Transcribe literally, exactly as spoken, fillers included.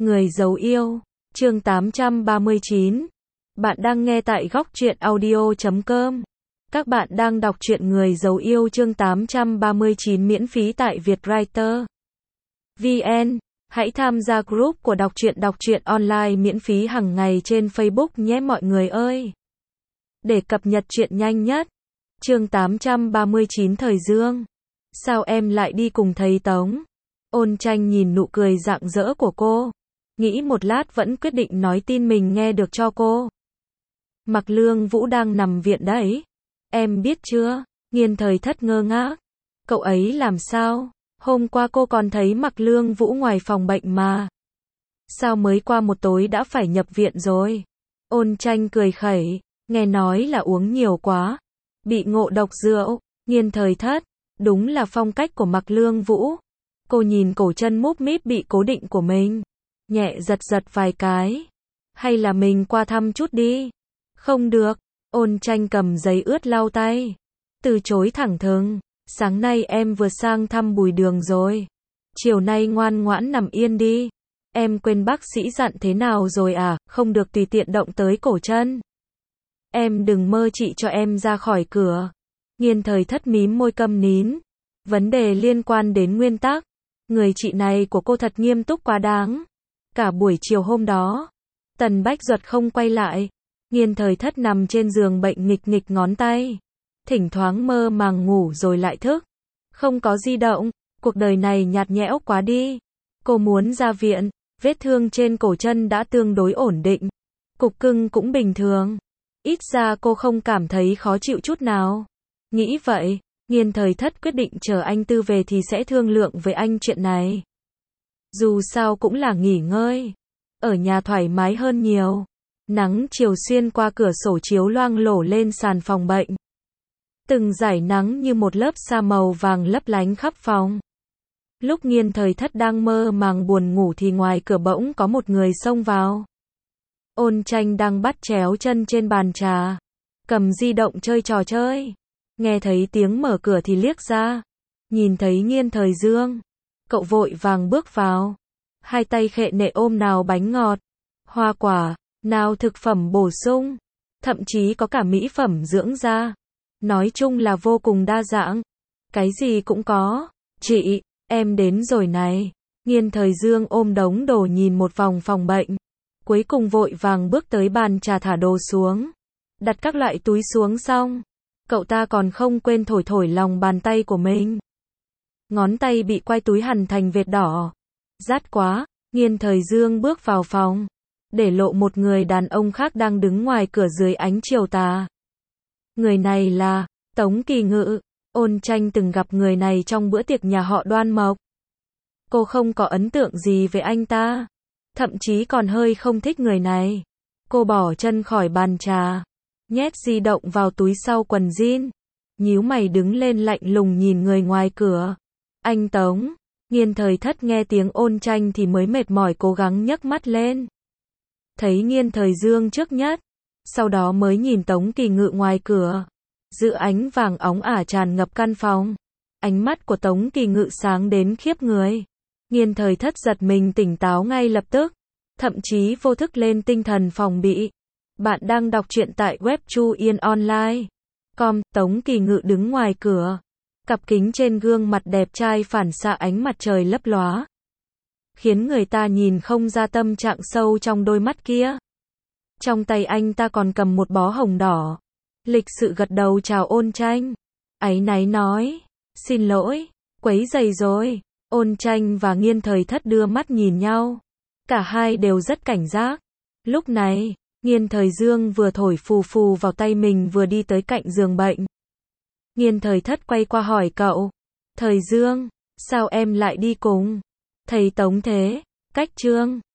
Người giấu yêu, chương tám trăm ba mươi chín. Bạn đang nghe tại góc truyện audio chấm com. Các bạn đang đọc truyện Người giấu yêu chương tám trăm ba mươi chín miễn phí tại Vietwriter vê en. Hãy tham gia group của đọc truyện đọc truyện online miễn phí hàng ngày trên Facebook nhé mọi người ơi. Để cập nhật truyện nhanh nhất. Chương tám trăm ba mươi chín Thời Dương. Sao em lại đi cùng thầy Tống? Ôn Tranh nhìn nụ cười rạng rỡ của cô, nghĩ một lát vẫn quyết định nói tin mình nghe được cho cô. Mặc Lương Vũ đang nằm viện đấy. Em biết chưa? Nghiên Thời Thất ngơ ngác. Cậu ấy làm sao? Hôm qua cô còn thấy Mặc Lương Vũ ngoài phòng bệnh mà. Sao mới qua một tối đã phải nhập viện rồi? Ôn Tranh cười khẩy, nghe nói là uống nhiều quá, bị ngộ độc rượu. Nghiên Thời Thất, đúng là phong cách của Mặc Lương Vũ. Cô nhìn cổ chân múp míp bị cố định của mình, nhẹ giật giật vài cái. Hay là mình qua thăm chút đi? Không được. Ôn Tranh cầm giấy ướt lau tay, từ chối thẳng thừng. Sáng nay em vừa sang thăm Bùi Đường rồi. Chiều nay ngoan ngoãn nằm yên đi. Em quên bác sĩ dặn thế nào rồi à? Không được tùy tiện động tới cổ chân. Em đừng mơ chị cho em ra khỏi cửa. Nghiên Thời Thất mím môi câm nín. Vấn đề liên quan đến nguyên tắc. Người chị này của cô thật nghiêm túc quá đáng. Cả buổi chiều hôm đó, Tần Bách Duật không quay lại. Nghiên Thời Thất nằm trên giường bệnh nghịch nghịch ngón tay. Thỉnh thoảng mơ màng ngủ rồi lại thức. Không có di động, cuộc đời này nhạt nhẽo quá đi. Cô muốn ra viện, vết thương trên cổ chân đã tương đối ổn định. Cục cưng cũng bình thường. Ít ra cô không cảm thấy khó chịu chút nào. Nghĩ vậy, Nghiên Thời Thất quyết định chờ anh Tư về thì sẽ thương lượng với anh chuyện này. Dù sao cũng là nghỉ ngơi. Ở nhà thoải mái hơn nhiều. Nắng chiều xuyên qua cửa sổ chiếu loang lổ lên sàn phòng bệnh. Từng dải nắng như một lớp sa màu vàng lấp lánh khắp phòng. Lúc Nghiên Thời Thất đang mơ màng buồn ngủ thì ngoài cửa bỗng có một người xông vào. Ôn Tranh đang bắt chéo chân trên bàn trà, cầm di động chơi trò chơi. Nghe thấy tiếng mở cửa thì liếc ra, nhìn thấy Nghiên Thời Dương. Cậu vội vàng bước vào, hai tay khệ nệ ôm nào bánh ngọt, hoa quả, nào thực phẩm bổ sung, thậm chí có cả mỹ phẩm dưỡng da. Nói chung là vô cùng đa dạng, cái gì cũng có. Chị, em đến rồi này. Nghiên Thời Dương ôm đống đồ nhìn một vòng phòng bệnh, cuối cùng vội vàng bước tới bàn trà thả đồ xuống, đặt các loại túi xuống xong. Cậu ta còn không quên thổi thổi lòng bàn tay của mình. Ngón tay bị quai túi hằn thành vệt đỏ. Rát quá. Nghiên Thời Dương bước vào phòng, để lộ một người đàn ông khác đang đứng ngoài cửa dưới ánh chiều tà. Người này là Tống Kỳ Ngự. Ôn Tranh từng gặp người này trong bữa tiệc nhà họ Đoan Mộc. Cô không có ấn tượng gì về anh ta, thậm chí còn hơi không thích người này. Cô bỏ chân khỏi bàn trà, nhét di động vào túi sau quần jean, nhíu mày đứng lên lạnh lùng nhìn người ngoài cửa. Anh Tống. Nghiên Thời Thất nghe tiếng Ôn Tranh thì mới mệt mỏi cố gắng nhấc mắt lên. Thấy Nghiên Thời Dương trước nhất, sau đó mới nhìn Tống Kỳ Ngự ngoài cửa. Giữa ánh vàng óng ả tràn ngập căn phòng, ánh mắt của Tống Kỳ Ngự sáng đến khiếp người. Nghiên Thời Thất giật mình tỉnh táo ngay lập tức, thậm chí vô thức lên tinh thần phòng bị. Bạn đang đọc truyện tại web chu yên online chấm com. Tống Kỳ Ngự đứng ngoài cửa, cặp kính trên gương mặt đẹp trai phản xạ ánh mặt trời lấp lóa, khiến người ta nhìn không ra tâm trạng sâu trong đôi mắt kia. Trong tay anh ta còn cầm một bó hồng đỏ. Lịch sự gật đầu chào Ôn Tranh, áy náy nói, xin lỗi, quấy rầy rồi. Ôn Tranh và Nghiên Thời Thất đưa mắt nhìn nhau, cả hai đều rất cảnh giác. Lúc này, Nghiên Thời Dương vừa thổi phù phù vào tay mình vừa đi tới cạnh giường bệnh. Nghiên Thời Thất quay qua hỏi cậu, Thời Dương, sao em lại đi cùng thầy Tống thế? Cách Trương,